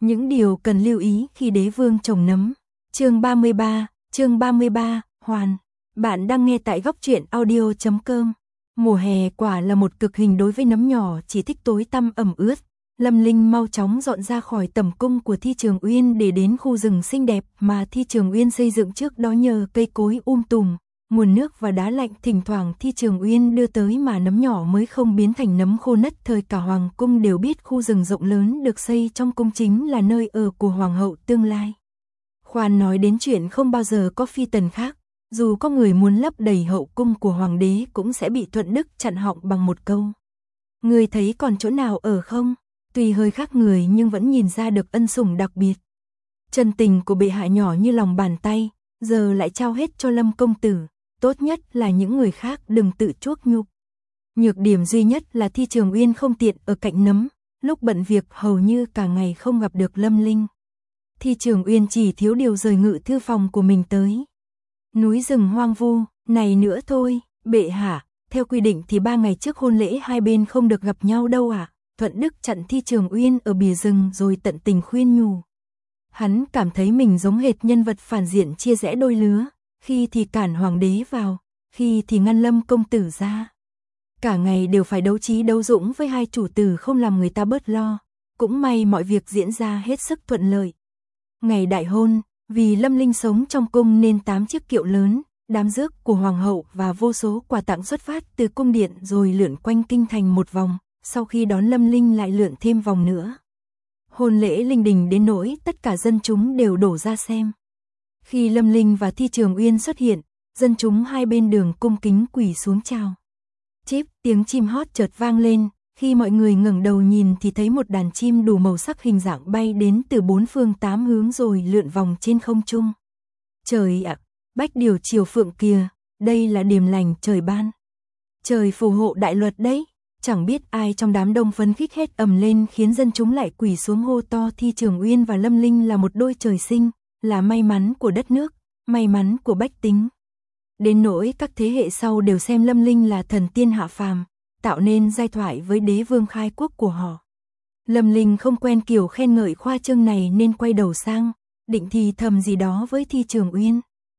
Những điều cần lưu ý khi đế vương trồng nấm. Chương 33, Hoàn. Bạn đang nghe tại góc truyện audio.com. Mùa hè quả là một cực hình đối với nấm nhỏ chỉ thích tối tăm ẩm ướt. Lâm Linh mau chóng dọn ra khỏi tẩm cung của Thi Trường Uyên để đến khu rừng xinh đẹp mà Thi Trường Uyên xây dựng trước đó nhờ cây cối tùm, nguồn nước và đá lạnh thỉnh thoảng Thi Trường Uyên đưa tới mà nấm nhỏ mới không biến thành nấm khô nứt. Thời cả hoàng cung đều biết khu rừng rộng lớn được xây trong cung chính là nơi ở của hoàng hậu tương lai. Khoan nói đến chuyện không bao giờ có phi tần khác, dù có người muốn lấp đầy hậu cung của hoàng đế cũng sẽ bị Thuận Đức chặn họng bằng một câu: "Người thấy còn chỗ nào ở không?" Tuy hơi khác người nhưng vẫn nhìn ra được ân sủng đặc biệt. Chân tình của bệ hạ nhỏ như lòng bàn tay, giờ lại trao hết cho Lâm công tử, tốt nhất là những người khác đừng tự chuốc nhục. Nhược điểm duy nhất là Thi Trường Uyên không tiện ở cạnh nấm, lúc bận việc hầu như cả ngày không gặp được Lâm Linh. Thi Trường Uyên chỉ thiếu điều rời ngự thư phòng của mình tới núi rừng hoang vu này nữa thôi. Bệ hạ, theo quy định thì 3 ngày trước hôn lễ hai bên không được gặp nhau đâu ạ. Thuận Đức chặn Thi Trường Uyên ở bìa rừng rồi tận tình khuyên nhủ. Hắn cảm thấy mình giống hệt nhân vật phản diện chia rẽ đôi lứa, khi thì cản hoàng đế vào, khi thì ngăn Lâm công tử ra. Cả ngày đều phải đấu trí đấu dũng với hai chủ tử không làm người ta bớt lo, cũng may mọi việc diễn ra hết sức thuận lợi. Ngày đại hôn, vì Lâm Linh sống trong cung nên 8 chiếc kiệu lớn, đám rước của hoàng hậu và vô số quà tặng xuất phát từ cung điện rồi lượn quanh kinh thành một vòng, sau khi đón Lâm Linh lại lượn thêm vòng nữa. Hôn lễ linh đình đến nỗi tất cả dân chúng đều đổ ra xem. Khi Lâm Linh và Thi Trường Uyên xuất hiện, dân chúng hai bên đường cung kính quỳ xuống chào. Chíp, tiếng chim hót chợt vang lên, khi mọi người ngẩng đầu nhìn thì thấy một đàn chim đủ màu sắc hình dạng bay đến từ 4 phương 8 hướng rồi lượn vòng trên không trung. Trời ạ, bách điều chiều phượng kìa, đây là điềm lành trời ban. Trời phù hộ đại luật đấy. Chẳng biết ai trong đám đông phấn khích hét ầm lên khiến dân chúng lại quỳ xuống hô to Thi Trường Uyên và Lâm Linh là một đôi trời sinh, là may mắn của đất nước, may mắn của bách tính. Đến nỗi các thế hệ sau đều xem Lâm Linh là thần tiên hạ phàm, tạo nên giai thoại với đế vương khai quốc của họ. Lâm Linh không quen kiểu khen ngợi khoa trương này nên quay đầu sang, định thì thầm gì đó với Thi Trường Uyên.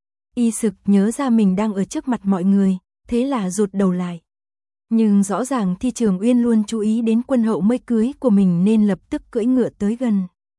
Y sực nhớ ra mình đang ở trước mặt mọi người, thế là rụt đầu lại. Nhưng rõ ràng Thi Trường Uyên luôn chú ý đến quân hậu mới cưới của mình nên lập tức cưỡi ngựa tới gần.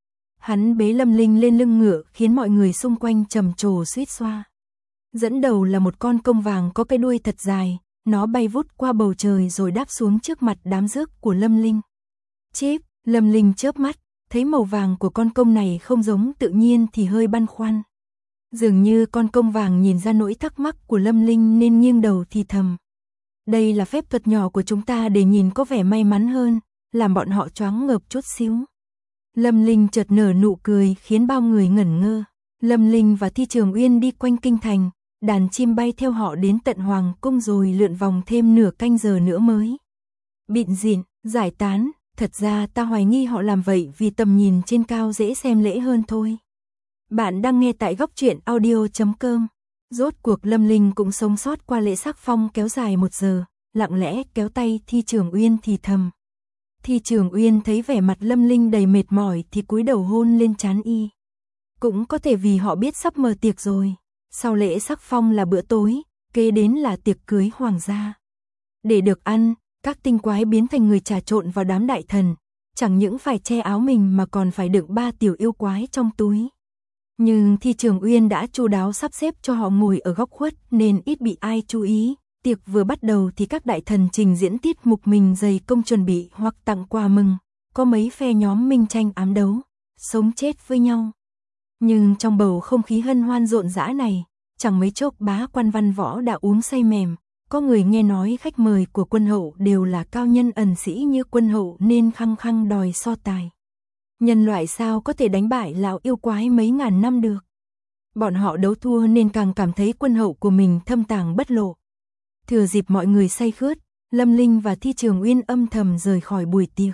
Hắn bế Lâm Linh lên lưng ngựa khiến mọi người xung quanh trầm trồ suýt xoa. Dẫn đầu là một con công vàng có cái đuôi thật dài, nó bay vút qua bầu trời rồi đáp xuống trước mặt đám rước của Lâm Linh. Chíp, Lâm Linh chớp mắt, thấy màu vàng của con công này không giống tự nhiên thì hơi băn khoăn. Dường như con công vàng nhìn ra nỗi thắc mắc của Lâm Linh nên nghiêng đầu thì thầm. Đây là phép thuật nhỏ của chúng ta để nhìn có vẻ may mắn hơn, làm bọn họ choáng ngợp chút xíu. Lâm Linh chợt nở nụ cười khiến bao người ngẩn ngơ. Lâm Linh và Thi Trường Uyên đi quanh kinh thành, đàn chim bay theo họ đến tận hoàng cung rồi lượn vòng thêm nửa canh giờ nữa mới bịn rịn, giải tán. Thật ra ta hoài nghi họ làm vậy vì tầm nhìn trên cao dễ xem lễ hơn thôi. Bạn đang nghe tại góc truyện audio.com. Rốt cuộc Lâm Linh cũng sống sót qua lễ sắc phong kéo dài 1 giờ, lặng lẽ kéo tay Thi Trường Uyên thì thầm. Thi Trường Uyên thấy vẻ mặt Lâm Linh đầy mệt mỏi thì cúi đầu hôn lên trán y. Cũng có thể vì họ biết sắp mở tiệc rồi. Sau lễ sắc phong là bữa tối, kế đến là tiệc cưới hoàng gia. Để được ăn, các tinh quái biến thành người trà trộn vào đám đại thần, chẳng những phải che áo mình mà còn phải đựng 3 tiểu yêu quái trong túi. Nhưng Thi Trường Uyên đã chu đáo sắp xếp cho họ ngồi ở góc khuất nên ít bị ai chú ý. Tiệc vừa bắt đầu thì các đại thần trình diễn tiết mục mình dày công chuẩn bị hoặc tặng quà mừng. Có mấy phe nhóm minh tranh ám đấu, sống chết với nhau. Nhưng trong bầu không khí hân hoan rộn rã này, chẳng mấy chốc bá quan văn võ đã uống say mềm. Có người nghe nói khách mời của quân hậu đều là cao nhân ẩn sĩ như quân hậu nên khăng khăng đòi so tài. Nhân loại sao có thể đánh bại lão yêu quái mấy ngàn năm được. Bọn họ đấu thua nên càng cảm thấy quân hậu của mình thâm tàng bất lộ. Thừa dịp mọi người say khướt, Lâm Linh và Thi Trường Uyên âm thầm rời khỏi buổi tiệc.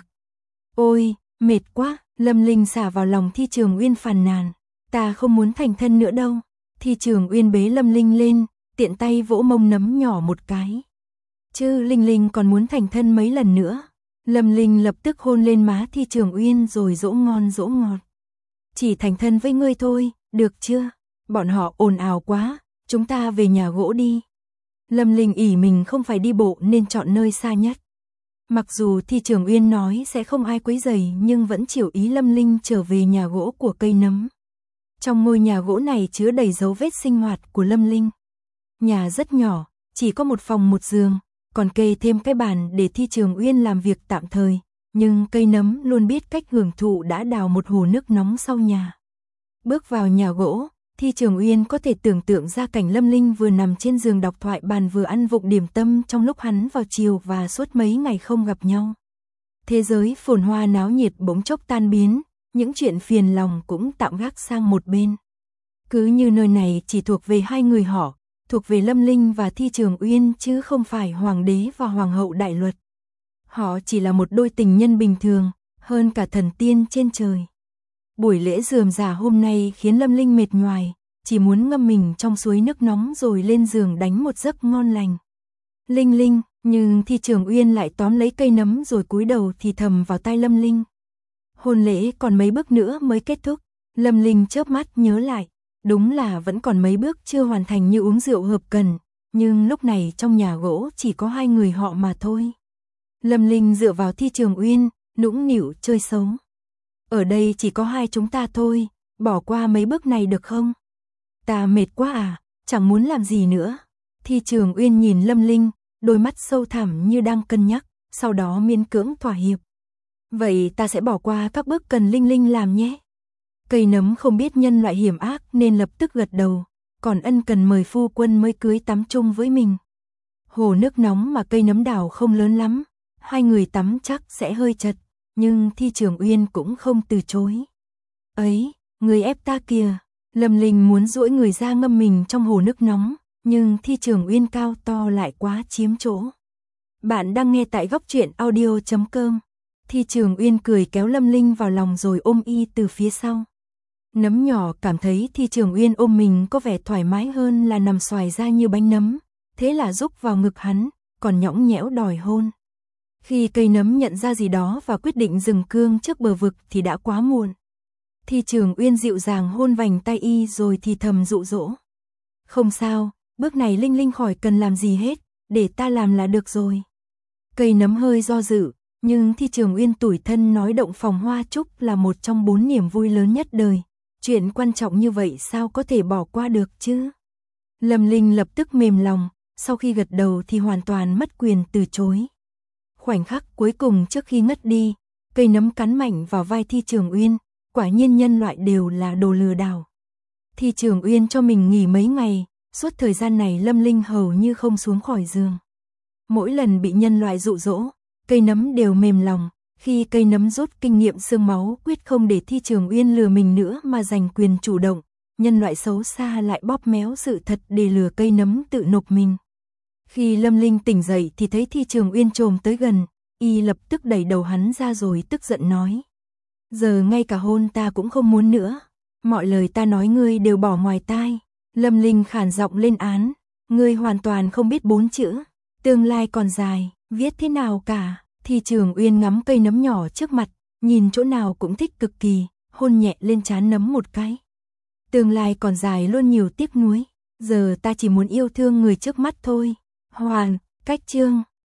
Ôi, mệt quá, Lâm Linh xả vào lòng Thi Trường Uyên phàn nàn. Ta không muốn thành thân nữa đâu. Thi Trường Uyên bế Lâm Linh lên, tiện tay vỗ mông nấm nhỏ một cái. Chứ Linh Linh còn muốn thành thân mấy lần nữa. Lâm Linh lập tức hôn lên má Thi Trường Uyên rồi dỗ ngon dỗ ngọt. chỉ thành thân với ngươi thôi, được chưa? Bọn họ ồn ào quá, chúng ta về nhà gỗ đi. Lâm Linh ỷ mình không phải đi bộ nên chọn nơi xa nhất. Mặc dù Thi Trường Uyên nói sẽ không ai quấy rầy nhưng vẫn chiều ý Lâm Linh trở về nhà gỗ của cây nấm. Trong ngôi nhà gỗ này chứa đầy dấu vết sinh hoạt của Lâm Linh. Nhà rất nhỏ, chỉ có một phòng một giường, còn kê thêm cái bàn để Thi Trường Uyên làm việc tạm thời. Nhưng cây nấm luôn biết cách hưởng thụ đã đào một hồ nước nóng sau nhà. Bước vào nhà gỗ, Thi Trường Uyên có thể tưởng tượng ra cảnh Lâm Linh vừa nằm trên giường đọc thoại bàn vừa ăn vụng điểm tâm trong lúc hắn vào chiều và suốt mấy ngày không gặp nhau. Thế giới phồn hoa náo nhiệt bỗng chốc tan biến, những chuyện phiền lòng cũng tạm gác sang một bên. Cứ như nơi này chỉ thuộc về hai người họ, thuộc về Lâm Linh và Thi Trường Uyên chứ không phải hoàng đế và hoàng hậu đại luật. Họ chỉ là một đôi tình nhân bình thường, hơn cả thần tiên trên trời. Buổi lễ rườm rà hôm nay khiến Lâm Linh mệt nhoài, chỉ muốn ngâm mình trong suối nước nóng rồi lên giường đánh một giấc ngon lành. Linh Linh, nhưng Thi Trường Uyên lại tóm lấy cây nấm rồi cúi đầu thì thầm vào tai Lâm Linh. Hôn lễ còn mấy bước nữa mới kết thúc. Lâm Linh chớp mắt nhớ lại, đúng là vẫn còn mấy bước chưa hoàn thành như uống rượu hợp cần, nhưng lúc này trong nhà gỗ chỉ có hai người họ mà thôi. Lâm Linh dựa vào Thi Trường Uyên, nũng nịu chơi xấu. Ở đây chỉ có hai chúng ta thôi, bỏ qua mấy bước này được không? Ta mệt quá à, chẳng muốn làm gì nữa. Thi Trường Uyên nhìn Lâm Linh, đôi mắt sâu thẳm như đang cân nhắc, sau đó miễn cưỡng thỏa hiệp. Vậy ta sẽ bỏ qua các bước cần Linh Linh làm nhé. Cây nấm không biết nhân loại hiểm ác nên lập tức gật đầu, còn ân cần mời phu quân mới cưới tắm chung với mình. Hồ nước nóng mà cây nấm đào không lớn lắm, hai người tắm chắc sẽ hơi chật, nhưng Thi Trường Uyên cũng không từ chối. Ấy, người ép ta kìa. Lâm Linh muốn duỗi người ra ngâm mình trong hồ nước nóng, nhưng Thi Trường Uyên cao to lại quá chiếm chỗ. Bạn đang nghe tại góc truyện audio.com. Thi Trường Uyên cười kéo Lâm Linh vào lòng rồi ôm y từ phía sau. Nấm nhỏ cảm thấy Thi Trường Uyên ôm mình có vẻ thoải mái hơn là nằm xoài ra như bánh nấm, thế là rúc vào ngực hắn, còn nhõng nhẽo đòi hôn. Khi cây nấm nhận ra gì đó và quyết định dừng cương trước bờ vực thì đã quá muộn. Thi Trường Uyên dịu dàng hôn vành tay y rồi thì thầm dụ dỗ. Không sao, bước này Linh Linh khỏi cần làm gì hết, để ta làm là được rồi. Cây nấm hơi do dự, nhưng Thi Trường Uyên tủi thân nói động phòng hoa trúc là một trong 4 niềm vui lớn nhất đời. Chuyện quan trọng như vậy sao có thể bỏ qua được chứ? Lâm Linh lập tức mềm lòng, sau khi gật đầu thì hoàn toàn mất quyền từ chối. Khoảnh khắc cuối cùng trước khi ngất đi, cây nấm cắn mạnh vào vai Thi Trường Uyên, quả nhiên nhân loại đều là đồ lừa đảo. Thi Trường Uyên cho mình nghỉ mấy ngày, suốt thời gian này Lâm Linh hầu như không xuống khỏi giường. Mỗi lần bị nhân loại dụ dỗ, cây nấm đều mềm lòng, khi cây nấm rút kinh nghiệm xương máu quyết không để Thi Trường Uyên lừa mình nữa mà giành quyền chủ động, nhân loại xấu xa lại bóp méo sự thật để lừa cây nấm tự nộp mình. Khi Lâm Linh tỉnh dậy thì thấy Thi Trường Uyên chồm tới gần, y lập tức đẩy đầu hắn ra rồi tức giận nói. Giờ ngay cả hôn ta cũng không muốn nữa, mọi lời ta nói ngươi đều bỏ ngoài tai. Lâm Linh khản giọng lên án, ngươi hoàn toàn không biết 4 chữ, tương lai còn dài, viết thế nào cả. Thi Trường Uyên ngắm cây nấm nhỏ trước mặt, nhìn chỗ nào cũng thích cực kỳ, hôn nhẹ lên trán nấm một cái. Tương lai còn dài luôn nhiều tiếc nuối, giờ ta chỉ muốn yêu thương người trước mắt thôi. Hoàn, cách chương